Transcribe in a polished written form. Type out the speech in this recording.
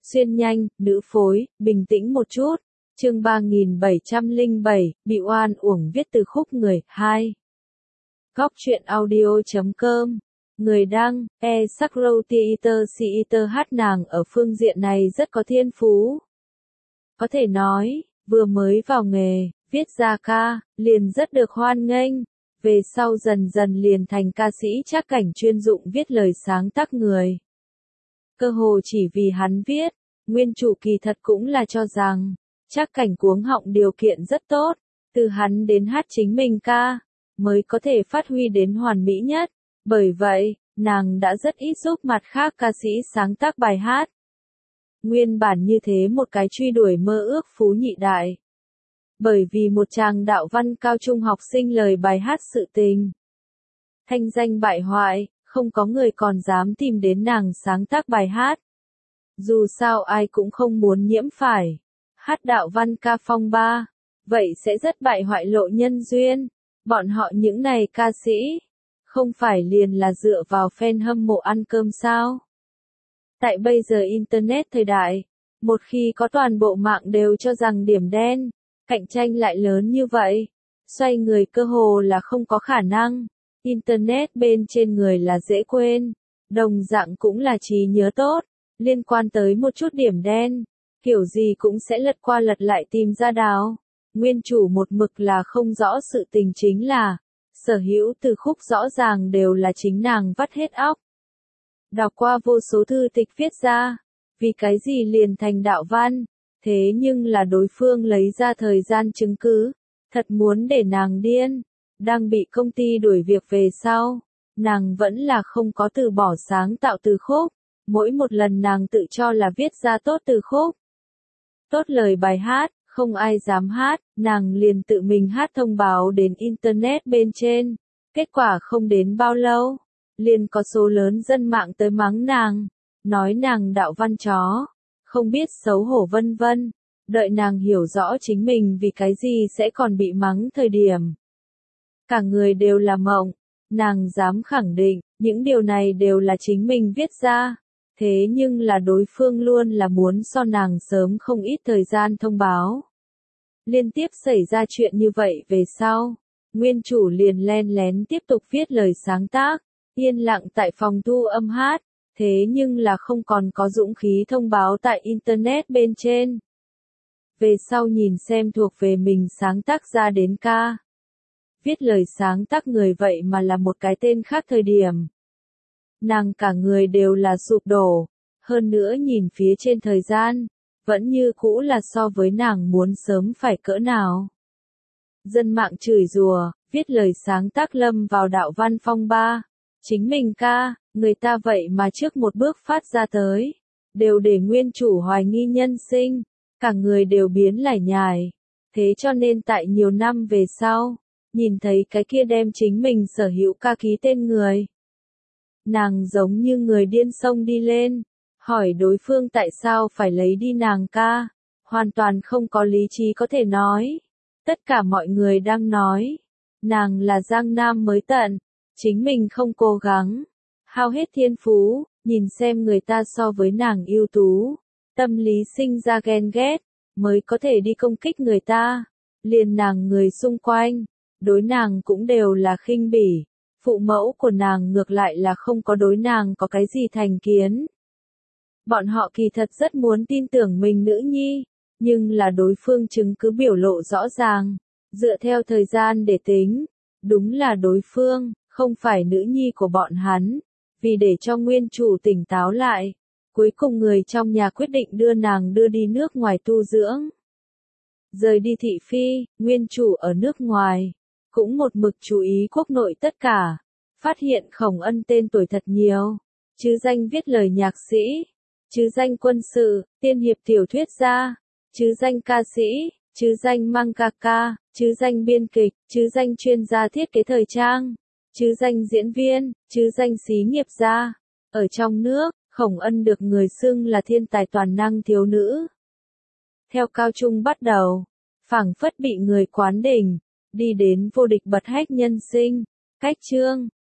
Xuyên nhanh, nữ phối, bình tĩnh một chút. Chương 3707, bị oan uổng viết từ khúc người, 2. Góc truyện audio.com. Người đăng, Sakro Theater hát nàng ở phương diện này rất có thiên phú. Có thể nói, vừa mới vào nghề, viết ra ca, liền rất được hoan nghênh. Về sau dần dần liền thành ca sĩ trác cảnh chuyên dụng viết lời sáng tác người. Cơ hồ chỉ vì hắn viết, nguyên chủ kỳ thật cũng là cho rằng, trác cảnh cuống họng điều kiện rất tốt, từ hắn đến hát chính mình ca, mới có thể phát huy đến hoàn mỹ nhất. Bởi vậy, nàng đã rất ít giúp mặt khác ca sĩ sáng tác bài hát. Nguyên bản như thế một cái truy đuổi mơ ước phú nhị đại. Bởi vì một chàng đạo văn cao trung học sinh lời bài hát sự tình. Thanh danh bại hoại, không có người còn dám tìm đến nàng sáng tác bài hát. Dù sao ai cũng không muốn nhiễm phải. Hát đạo văn ca phong ba. Vậy sẽ rất bại hoại lộ nhân duyên. Bọn họ những này ca sĩ. Không phải liền là dựa vào fan hâm mộ ăn cơm sao? Tại bây giờ Internet thời đại. Một khi có toàn bộ mạng đều cho rằng điểm đen. Cạnh tranh lại lớn như vậy. Xoay người cơ hồ là không có khả năng. Internet bên trên người là dễ quên. Đồng dạng cũng là trí nhớ tốt. Liên quan tới một chút điểm đen. Kiểu gì cũng sẽ lật qua lật lại tìm ra đáo. Nguyên chủ một mực là không rõ sự tình chính là. Sở hữu từ khúc rõ ràng đều là chính nàng vắt hết óc. Đọc qua vô số thư tịch viết ra. Vì cái gì liền thành đạo văn. Thế nhưng là đối phương lấy ra thời gian chứng cứ. Thật muốn để nàng điên. Đang bị công ty đuổi việc về sau. Nàng vẫn là không có từ bỏ sáng tạo từ khúc. Mỗi một lần nàng tự cho là viết ra tốt từ khúc. Tốt lời bài hát, không ai dám hát, nàng liền tự mình hát thông báo đến Internet bên trên. Kết quả không đến bao lâu, liền có số lớn dân mạng tới mắng nàng, nói nàng đạo văn chó, không biết xấu hổ vân vân. Đợi nàng hiểu rõ chính mình vì cái gì sẽ còn bị mắng thời điểm. Cả người đều là mộng, nàng dám khẳng định, những điều này đều là chính mình viết ra. Thế nhưng là đối phương luôn là muốn so nàng sớm không ít thời gian thông báo. Liên tiếp xảy ra chuyện như vậy về sau, nguyên chủ liền len lén tiếp tục viết lời sáng tác, yên lặng tại phòng thu âm hát, thế nhưng là không còn có dũng khí thông báo tại Internet bên trên. Về sau nhìn xem thuộc về mình sáng tác ra đến ca. Viết lời sáng tác người vậy mà là một cái tên khác thời điểm. Nàng cả người đều là sụp đổ, hơn nữa nhìn phía trên thời gian, vẫn như cũ là so với nàng muốn sớm phải cỡ nào. Dân mạng chửi rủa, viết lời sáng tác lâm vào đạo văn phong ba, chính mình ca, người ta vậy mà trước một bước phát ra tới, đều để nguyên chủ hoài nghi nhân sinh, cả người đều biến lải nhải, thế cho nên tại nhiều năm về sau, nhìn thấy cái kia đem chính mình sở hữu ca ký tên người. Nàng giống như người điên xông đi lên, hỏi đối phương tại sao phải lấy đi nàng ca, hoàn toàn không có lý trí có thể nói. Tất cả mọi người đang nói, nàng là Giang Nam mới tận, chính mình không cố gắng, hao hết thiên phú, nhìn xem người ta so với nàng ưu tú, tâm lý sinh ra ghen ghét, mới có thể đi công kích người ta, liền nàng người xung quanh, đối nàng cũng đều là khinh bỉ. Phụ mẫu của nàng ngược lại là không có đối nàng có cái gì thành kiến. Bọn họ kỳ thật rất muốn tin tưởng mình nữ nhi, nhưng là đối phương chứng cứ biểu lộ rõ ràng, dựa theo thời gian để tính, đúng là đối phương, không phải nữ nhi của bọn hắn, vì để cho nguyên chủ tỉnh táo lại, cuối cùng người trong nhà quyết định đưa nàng đưa đi nước ngoài tu dưỡng. Rời đi thị phi, nguyên chủ ở nước ngoài. Cũng một mực chú ý quốc nội tất cả, phát hiện Khổng Ân tên tuổi thật nhiều, chứ danh viết lời nhạc sĩ, chứ danh quân sự, tiên hiệp tiểu thuyết gia, chứ danh ca sĩ, chứ danh mangaka, chứ danh biên kịch, chứ danh chuyên gia thiết kế thời trang, chứ danh diễn viên, chứ danh xí nghiệp gia. Ở trong nước, Khổng Ân được người xưng là thiên tài toàn năng thiếu nữ. Theo cao trung bắt đầu, phảng phất bị người quán đỉnh. Đi đến vô địch bật hách nhân sinh, cách chương,